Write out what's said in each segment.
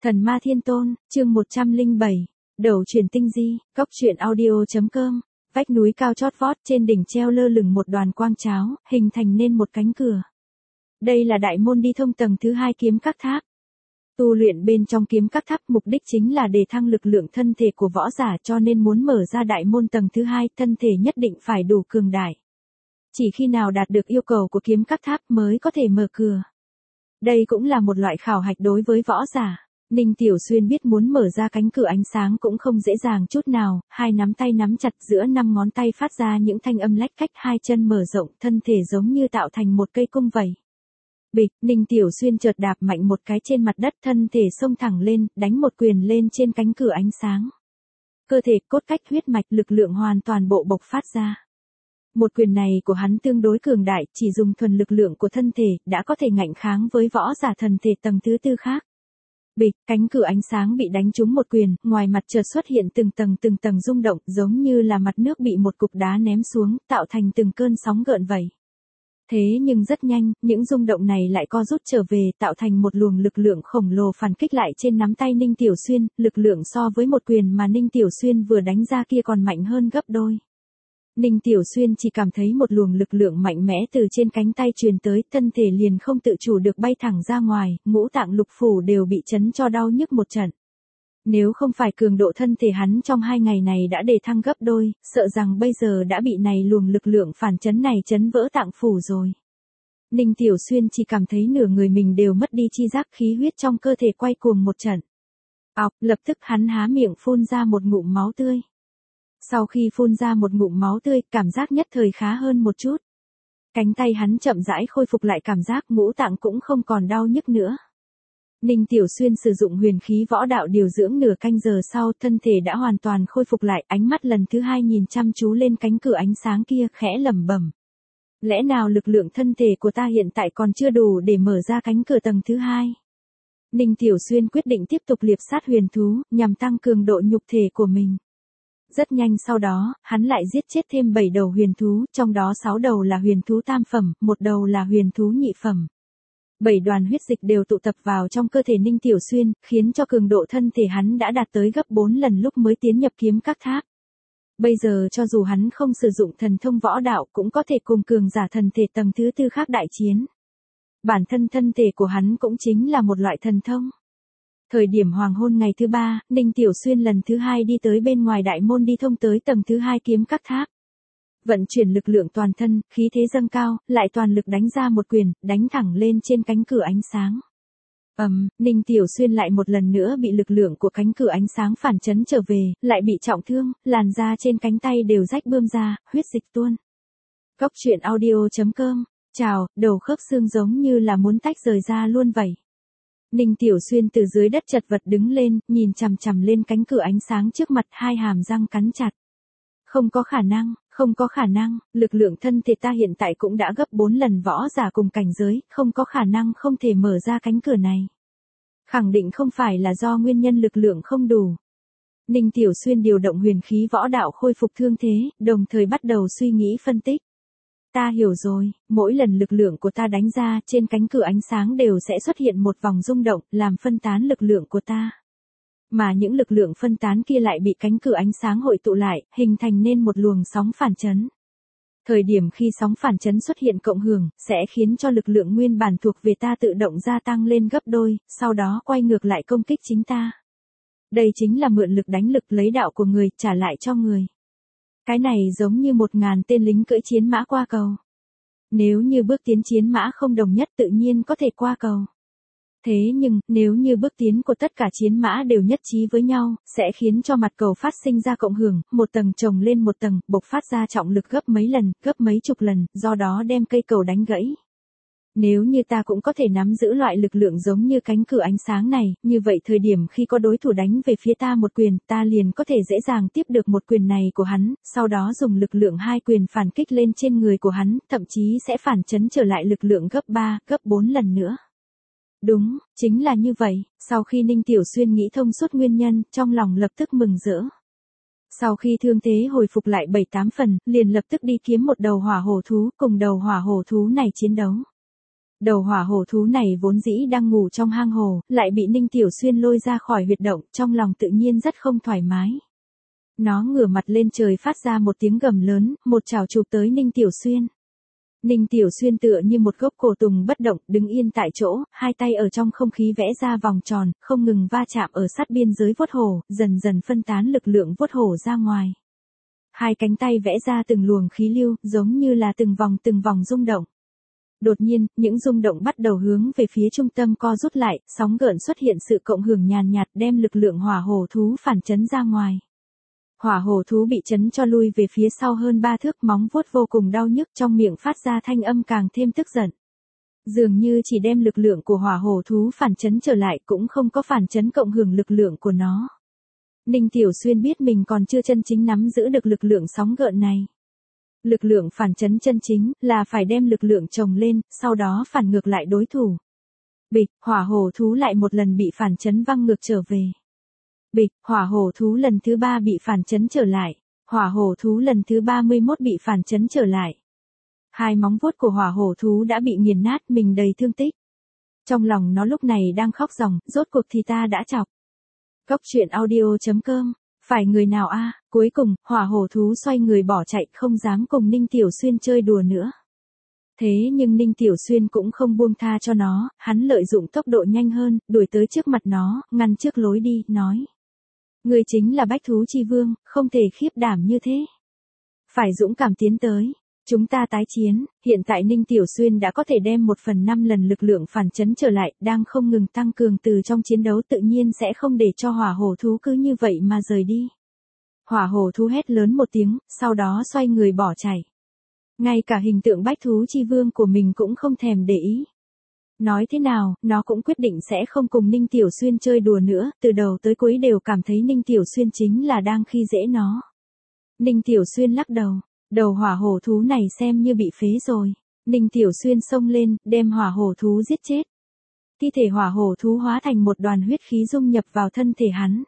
Thần Ma Thiên Tôn, chương 107, đầu truyền tinh di, cốc truyện audio.com, vách núi cao chót vót trên đỉnh treo lơ lửng một đoàn quang cháo, hình thành nên một cánh cửa. Đây là đại môn đi thông tầng thứ 2 kiếm các tháp. Tu luyện bên trong kiếm các tháp mục đích chính là để thăng lực lượng thân thể của võ giả, cho nên muốn mở ra đại môn tầng thứ 2, thân thể nhất định phải đủ cường đại. Chỉ khi nào đạt được yêu cầu của kiếm các tháp mới có thể mở cửa. Đây cũng là một loại khảo hạch đối với võ giả. Ninh Tiểu Xuyên biết muốn mở ra cánh cửa ánh sáng cũng không dễ dàng chút nào, hai nắm tay nắm chặt giữa 5 ngón tay phát ra những thanh âm lách cách, hai chân mở rộng, thân thể giống như tạo thành một cây cung vậy. Bịch, Ninh Tiểu Xuyên chợt đạp mạnh một cái trên mặt đất, thân thể xông thẳng lên, đánh một quyền lên trên cánh cửa ánh sáng. Cơ thể, cốt cách, huyết mạch, lực lượng hoàn toàn bộc phát ra. Một quyền này của hắn tương đối cường đại, chỉ dùng thuần lực lượng của thân thể, đã có thể ngạnh kháng với võ giả thần thể tầng thứ 4 khác. Bịch, cánh cửa ánh sáng bị đánh trúng một quyền, ngoài mặt chợt xuất hiện từng tầng rung động, giống như là mặt nước bị một cục đá ném xuống, tạo thành từng cơn sóng gợn vậy. Thế nhưng rất nhanh, những rung động này lại co rút trở về, tạo thành một luồng lực lượng khổng lồ phản kích lại trên nắm tay Ninh Tiểu Xuyên, lực lượng so với một quyền mà Ninh Tiểu Xuyên vừa đánh ra kia còn mạnh hơn gấp đôi. Ninh Tiểu Xuyên chỉ cảm thấy một luồng lực lượng mạnh mẽ từ trên cánh tay truyền tới, thân thể liền không tự chủ được bay thẳng ra ngoài, ngũ tạng lục phủ đều bị chấn cho đau nhức một trận. Nếu không phải cường độ thân thể hắn trong 2 ngày này đã đề thăng gấp đôi, sợ rằng bây giờ đã bị này luồng lực lượng phản chấn này chấn vỡ tạng phủ rồi. Ninh Tiểu Xuyên chỉ cảm thấy nửa người mình đều mất đi chi giác, khí huyết trong cơ thể quay cuồng một trận. Ọc, lập tức hắn há miệng phun ra một ngụm máu tươi. Sau khi phun ra một ngụm máu tươi, cảm giác nhất thời khá hơn một chút. Cánh tay hắn chậm rãi khôi phục lại cảm giác, ngũ tạng cũng không còn đau nhức nữa. Ninh Tiểu Xuyên sử dụng huyền khí võ đạo điều dưỡng nửa canh giờ sau, thân thể đã hoàn toàn khôi phục lại, ánh mắt lần thứ 2 nhìn chăm chú lên cánh cửa ánh sáng kia, khẽ lẩm bẩm. Lẽ nào lực lượng thân thể của ta hiện tại còn chưa đủ để mở ra cánh cửa tầng thứ 2? Ninh Tiểu Xuyên quyết định tiếp tục liệp sát huyền thú, nhằm tăng cường độ nhục thể của mình. Rất nhanh sau đó, hắn lại giết chết thêm 7 đầu huyền thú, trong đó 6 đầu là huyền thú tam phẩm, 1 đầu là huyền thú nhị phẩm. 7 đoàn huyết dịch đều tụ tập vào trong cơ thể Ninh Tiểu Xuyên, khiến cho cường độ thân thể hắn đã đạt tới gấp 4 lần lúc mới tiến nhập kiếm các tháp. Bây giờ cho dù hắn không sử dụng thần thông võ đạo cũng có thể cùng cường giả thần thể tầng thứ 4 khác đại chiến. Bản thân thân thể của hắn cũng chính là một loại thần thông. Thời điểm hoàng hôn ngày thứ 3, Ninh Tiểu Xuyên lần thứ 2 đi tới bên ngoài đại môn đi thông tới tầng thứ 2 kiếm các tháp. Vận chuyển lực lượng toàn thân, khí thế dâng cao, lại toàn lực đánh ra một quyền, đánh thẳng lên trên cánh cửa ánh sáng. Ninh Tiểu Xuyên lại một lần nữa bị lực lượng của cánh cửa ánh sáng phản chấn trở về, lại bị trọng thương, làn da trên cánh tay đều rách bươm ra, huyết dịch tuôn. Cốc truyện audio.com, chào, đầu khớp xương giống như là muốn tách rời ra luôn vậy. Ninh Tiểu Xuyên từ dưới đất chật vật đứng lên, nhìn chằm chằm lên cánh cửa ánh sáng trước mặt, hai hàm răng cắn chặt. Không có khả năng, lực lượng thân thể ta hiện tại cũng đã gấp 4 lần võ giả cùng cảnh giới, không có khả năng không thể mở ra cánh cửa này. Khẳng định không phải là do nguyên nhân lực lượng không đủ. Ninh Tiểu Xuyên điều động huyền khí võ đạo khôi phục thương thế, đồng thời bắt đầu suy nghĩ phân tích. Ta hiểu rồi, mỗi lần lực lượng của ta đánh ra, trên cánh cửa ánh sáng đều sẽ xuất hiện một vòng rung động, làm phân tán lực lượng của ta. Mà những lực lượng phân tán kia lại bị cánh cửa ánh sáng hội tụ lại, hình thành nên một luồng sóng phản chấn. Thời điểm khi sóng phản chấn xuất hiện cộng hưởng, sẽ khiến cho lực lượng nguyên bản thuộc về ta tự động gia tăng lên gấp đôi, sau đó quay ngược lại công kích chính ta. Đây chính là mượn lực đánh lực, lấy đạo của người, trả lại cho người. Cái này giống như 1000 tên lính cưỡi chiến mã qua cầu. Nếu như bước tiến chiến mã không đồng nhất tự nhiên có thể qua cầu. Thế nhưng, nếu như bước tiến của tất cả chiến mã đều nhất trí với nhau, sẽ khiến cho mặt cầu phát sinh ra cộng hưởng, một tầng chồng lên một tầng, bộc phát ra trọng lực gấp mấy lần, gấp mấy chục lần, do đó đem cây cầu đánh gãy. Nếu như ta cũng có thể nắm giữ loại lực lượng giống như cánh cửa ánh sáng này, như vậy thời điểm khi có đối thủ đánh về phía ta một quyền, ta liền có thể dễ dàng tiếp được một quyền này của hắn, sau đó dùng lực lượng 2 quyền phản kích lên trên người của hắn, thậm chí sẽ phản chấn trở lại lực lượng gấp 3, gấp 4 lần nữa. Đúng, chính là như vậy, sau khi Ninh Tiểu Xuyên nghĩ thông suốt nguyên nhân, trong lòng lập tức mừng rỡ. Sau khi thương thế hồi phục lại 7-8 phần, liền lập tức đi kiếm một đầu hỏa hổ thú, cùng đầu hỏa hổ thú này chiến đấu. Đầu hỏa hổ thú này vốn dĩ đang ngủ trong hang hồ, lại bị Ninh Tiểu Xuyên lôi ra khỏi huyệt động, trong lòng tự nhiên rất không thoải mái. Nó ngửa mặt lên trời phát ra một tiếng gầm lớn, một chảo chụp tới Ninh Tiểu Xuyên. Ninh Tiểu Xuyên tựa như một gốc cổ tùng bất động, đứng yên tại chỗ, hai tay ở trong không khí vẽ ra vòng tròn, không ngừng va chạm ở sát biên giới vuốt hổ, dần dần phân tán lực lượng vuốt hổ ra ngoài. Hai cánh tay vẽ ra từng luồng khí lưu, giống như là từng vòng rung động. Đột nhiên, những rung động bắt đầu hướng về phía trung tâm co rút lại, sóng gợn xuất hiện sự cộng hưởng nhàn nhạt đem lực lượng hỏa hổ thú phản chấn ra ngoài. Hỏa hổ thú bị chấn cho lui về phía sau hơn 3 thước, móng vuốt vô cùng đau nhức, trong miệng phát ra thanh âm càng thêm tức giận. Dường như chỉ đem lực lượng của hỏa hổ thú phản chấn trở lại, cũng không có phản chấn cộng hưởng lực lượng của nó. Ninh Tiểu Xuyên biết mình còn chưa chân chính nắm giữ được lực lượng sóng gợn này. Lực lượng phản chấn chân chính là phải đem lực lượng chồng lên, sau đó phản ngược lại đối thủ. Bịch, hỏa hổ thú lại một lần bị phản chấn văng ngược trở về. Bịch, hỏa hổ thú lần thứ 3 bị phản chấn trở lại. Hỏa hổ thú lần thứ 31 bị phản chấn trở lại. Hai móng vuốt của hỏa hổ thú đã bị nghiền nát, mình đầy thương tích. Trong lòng nó lúc này đang khóc ròng, rốt cuộc thì ta đã chọc. Cốc truyện audio.com. Phải người nào a? Cuối cùng, hỏa hổ thú xoay người bỏ chạy, không dám cùng Ninh Tiểu Xuyên chơi đùa nữa. Thế nhưng Ninh Tiểu Xuyên cũng không buông tha cho nó, hắn lợi dụng tốc độ nhanh hơn, đuổi tới trước mặt nó, ngăn trước lối đi, nói. Ngươi chính là bách thú chi vương, không thể khiếp đảm như thế. Phải dũng cảm tiến tới. Chúng ta tái chiến, hiện tại Ninh Tiểu Xuyên đã có thể đem 1/5 lần lực lượng phản chấn trở lại, đang không ngừng tăng cường từ trong chiến đấu, tự nhiên sẽ không để cho hỏa hổ thú cứ như vậy mà rời đi. Hỏa hổ thú hét lớn một tiếng, sau đó xoay người bỏ chạy. Ngay cả hình tượng bách thú chi vương của mình cũng không thèm để ý. Nói thế nào, nó cũng quyết định sẽ không cùng Ninh Tiểu Xuyên chơi đùa nữa, từ đầu tới cuối đều cảm thấy Ninh Tiểu Xuyên chính là đang khi dễ nó. Ninh Tiểu Xuyên lắc đầu. Đầu hỏa hổ thú này xem như bị phế rồi. Ninh Tiểu Xuyên xông lên, đem hỏa hổ thú giết chết. Thi thể hỏa hổ thú hóa thành một đoàn huyết khí dung nhập vào thân thể hắn.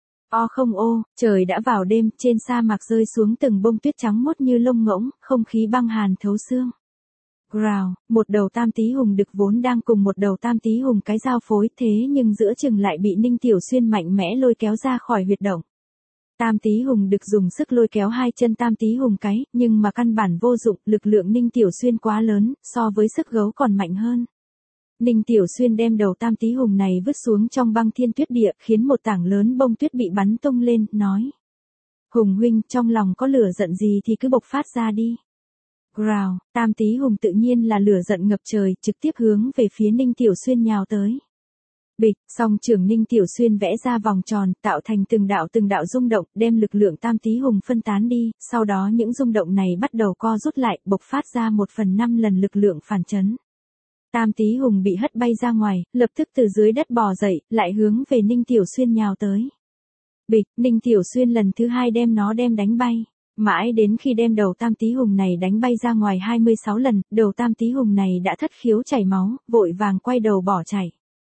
O không ô, trời đã vào đêm, trên sa mạc rơi xuống từng bông tuyết trắng mốt như lông ngỗng, không khí băng hàn thấu xương. Growl, một đầu tam tí hùng đực vốn đang cùng một đầu tam tí hùng cái giao phối, thế nhưng giữa chừng lại bị Ninh Tiểu Xuyên mạnh mẽ lôi kéo ra khỏi huyệt động. Tam tí hùng đực dùng sức lôi kéo hai chân tam tí hùng cái, nhưng mà căn bản vô dụng, lực lượng Ninh Tiểu Xuyên quá lớn, so với sức gấu còn mạnh hơn. Ninh Tiểu Xuyên đem đầu tam tí hùng này vứt xuống trong băng thiên tuyết địa, khiến một tảng lớn bông tuyết bị bắn tung lên, nói. Hùng huynh, trong lòng có lửa giận gì thì cứ bộc phát ra đi. Growl, tam tí hùng tự nhiên là lửa giận ngập trời, trực tiếp hướng về phía Ninh Tiểu Xuyên nhào tới. Bịch, song trưởng Ninh Tiểu Xuyên vẽ ra vòng tròn, tạo thành từng đạo rung động, đem lực lượng tam tí hùng phân tán đi, sau đó những rung động này bắt đầu co rút lại, bộc phát ra 1/5 lần lực lượng phản chấn. Tam tí hùng bị hất bay ra ngoài, lập tức từ dưới đất bò dậy, lại hướng về Ninh Tiểu Xuyên nhào tới. Bịch, Ninh Tiểu Xuyên lần thứ 2 đem nó đánh bay. Mãi đến khi đem đầu tam tí hùng này đánh bay ra ngoài 26 lần, đầu tam tí hùng này đã thất khiếu chảy máu, vội vàng quay đầu bỏ chạy.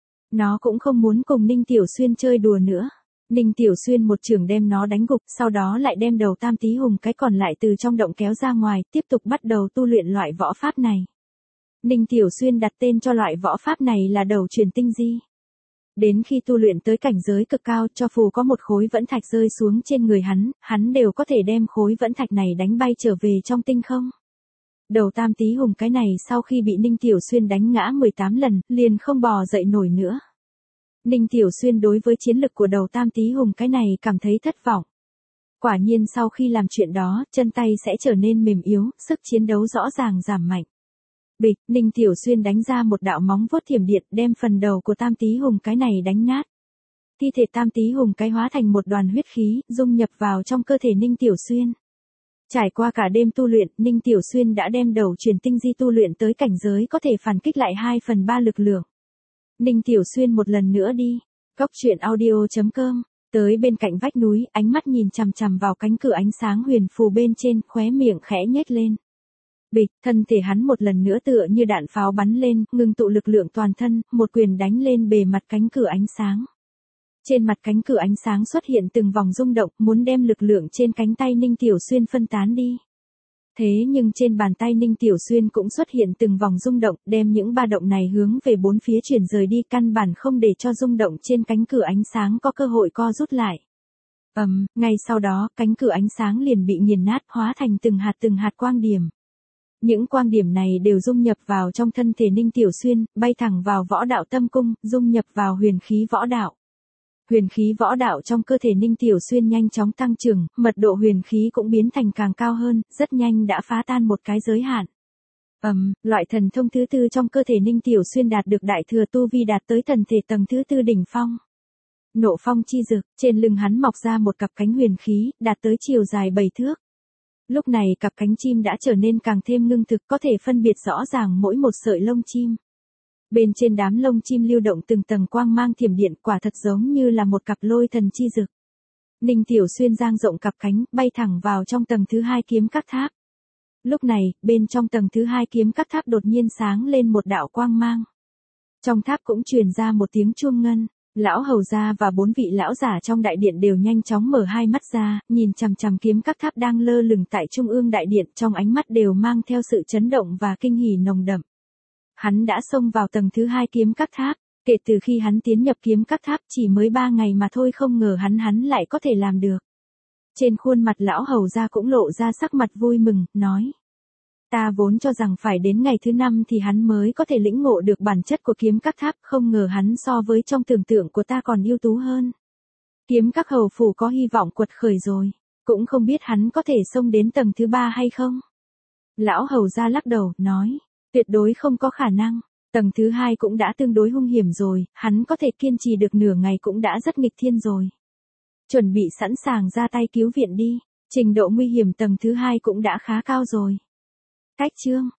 Nó cũng không muốn cùng Ninh Tiểu Xuyên chơi đùa nữa. Ninh Tiểu Xuyên một chưởng đem nó đánh gục, sau đó lại đem đầu tam tí hùng cái còn lại từ trong động kéo ra ngoài, tiếp tục bắt đầu tu luyện loại võ pháp này. Ninh Tiểu Xuyên đặt tên cho loại võ pháp này là đầu truyền tinh di. Đến khi tu luyện tới cảnh giới cực cao, cho phù có một khối vẫn thạch rơi xuống trên người hắn đều có thể đem khối vẫn thạch này đánh bay trở về trong tinh không. Đầu tam tí hùng cái này sau khi bị Ninh Tiểu Xuyên đánh ngã 18 lần, liền không bò dậy nổi nữa. Ninh Tiểu Xuyên đối với chiến lực của đầu tam tí hùng cái này cảm thấy thất vọng. Quả nhiên sau khi làm chuyện đó, chân tay sẽ trở nên mềm yếu, sức chiến đấu rõ ràng giảm mạnh. Bịch, Ninh Tiểu Xuyên đánh ra một đạo móng vuốt thiểm điện, đem phần đầu của tam tí hùng cái này đánh nát. Thi thể tam tí hùng cái hóa thành một đoàn huyết khí, dung nhập vào trong cơ thể Ninh Tiểu Xuyên. Trải qua cả đêm tu luyện, Ninh Tiểu Xuyên đã đem đầu truyền tinh di tu luyện tới cảnh giới có thể phản kích lại 2/3 lực lượng. Ninh Tiểu Xuyên một lần nữa đi. Cốc truyện audio.com. Tới bên cạnh vách núi, ánh mắt nhìn chằm chằm vào cánh cửa ánh sáng huyền phù bên trên, khóe miệng khẽ nhếch lên. Bịch, thân thể hắn một lần nữa tựa như đạn pháo bắn lên, ngưng tụ lực lượng toàn thân, một quyền đánh lên bề mặt cánh cửa ánh sáng. Trên mặt cánh cửa ánh sáng xuất hiện từng vòng rung động, muốn đem lực lượng trên cánh tay Ninh Tiểu Xuyên phân tán đi. Thế nhưng trên bàn tay Ninh Tiểu Xuyên cũng xuất hiện từng vòng rung động, đem những ba động này hướng về bốn phía chuyển rời đi, căn bản không để cho rung động trên cánh cửa ánh sáng có cơ hội co rút lại. Ngay sau đó, cánh cửa ánh sáng liền bị nghiền nát, hóa thành từng hạt quang điểm. Những quang điểm này đều dung nhập vào trong thân thể Ninh Tiểu Xuyên, bay thẳng vào võ đạo tâm cung, dung nhập vào huyền khí võ đạo. Huyền khí võ đạo trong cơ thể Ninh Tiểu Xuyên nhanh chóng tăng trưởng, mật độ huyền khí cũng biến thành càng cao hơn, rất nhanh đã phá tan một cái giới hạn. Loại thần thông thứ tư trong cơ thể Ninh Tiểu Xuyên đạt được đại thừa tu vi, đạt tới thần thể tầng thứ tư đỉnh phong. Nộ phong chi dực, trên lưng hắn mọc ra một cặp cánh huyền khí, đạt tới chiều dài 7 thước. Lúc này cặp cánh chim đã trở nên càng thêm ngưng thực, có thể phân biệt rõ ràng mỗi một sợi lông chim. Bên trên đám lông chim lưu động từng tầng quang mang thiểm điện, quả thật giống như là một cặp lôi thần chi dực. Ninh Tiểu Xuyên dang rộng cặp cánh, bay thẳng vào trong tầng thứ 2 kiếm các tháp. Lúc này, bên trong tầng thứ 2 kiếm các tháp đột nhiên sáng lên một đạo quang mang. Trong tháp cũng truyền ra một tiếng chuông ngân. Lão hầu gia và 4 vị lão giả trong đại điện đều nhanh chóng mở hai mắt ra, nhìn chằm chằm kiếm các tháp đang lơ lửng tại trung ương đại điện, trong ánh mắt đều mang theo sự chấn động và kinh hỉ nồng đậm. Hắn đã xông vào tầng thứ 2 kiếm các tháp, kể từ khi hắn tiến nhập kiếm các tháp chỉ mới 3 ngày mà thôi, không ngờ hắn lại có thể làm được. Trên khuôn mặt lão hầu gia cũng lộ ra sắc mặt vui mừng, nói. Ta vốn cho rằng phải đến ngày thứ 5 thì hắn mới có thể lĩnh ngộ được bản chất của kiếm các tháp, không ngờ hắn so với trong tưởng tượng của ta còn ưu tú hơn. Kiếm các hầu phủ có hy vọng quật khởi rồi, cũng không biết hắn có thể xông đến tầng thứ 3 hay không. Lão hầu gia lắc đầu, nói, tuyệt đối không có khả năng, tầng thứ 2 cũng đã tương đối hung hiểm rồi, hắn có thể kiên trì được nửa ngày cũng đã rất nghịch thiên rồi. Chuẩn bị sẵn sàng ra tay cứu viện đi, trình độ nguy hiểm tầng thứ 2 cũng đã khá cao rồi. Cách chương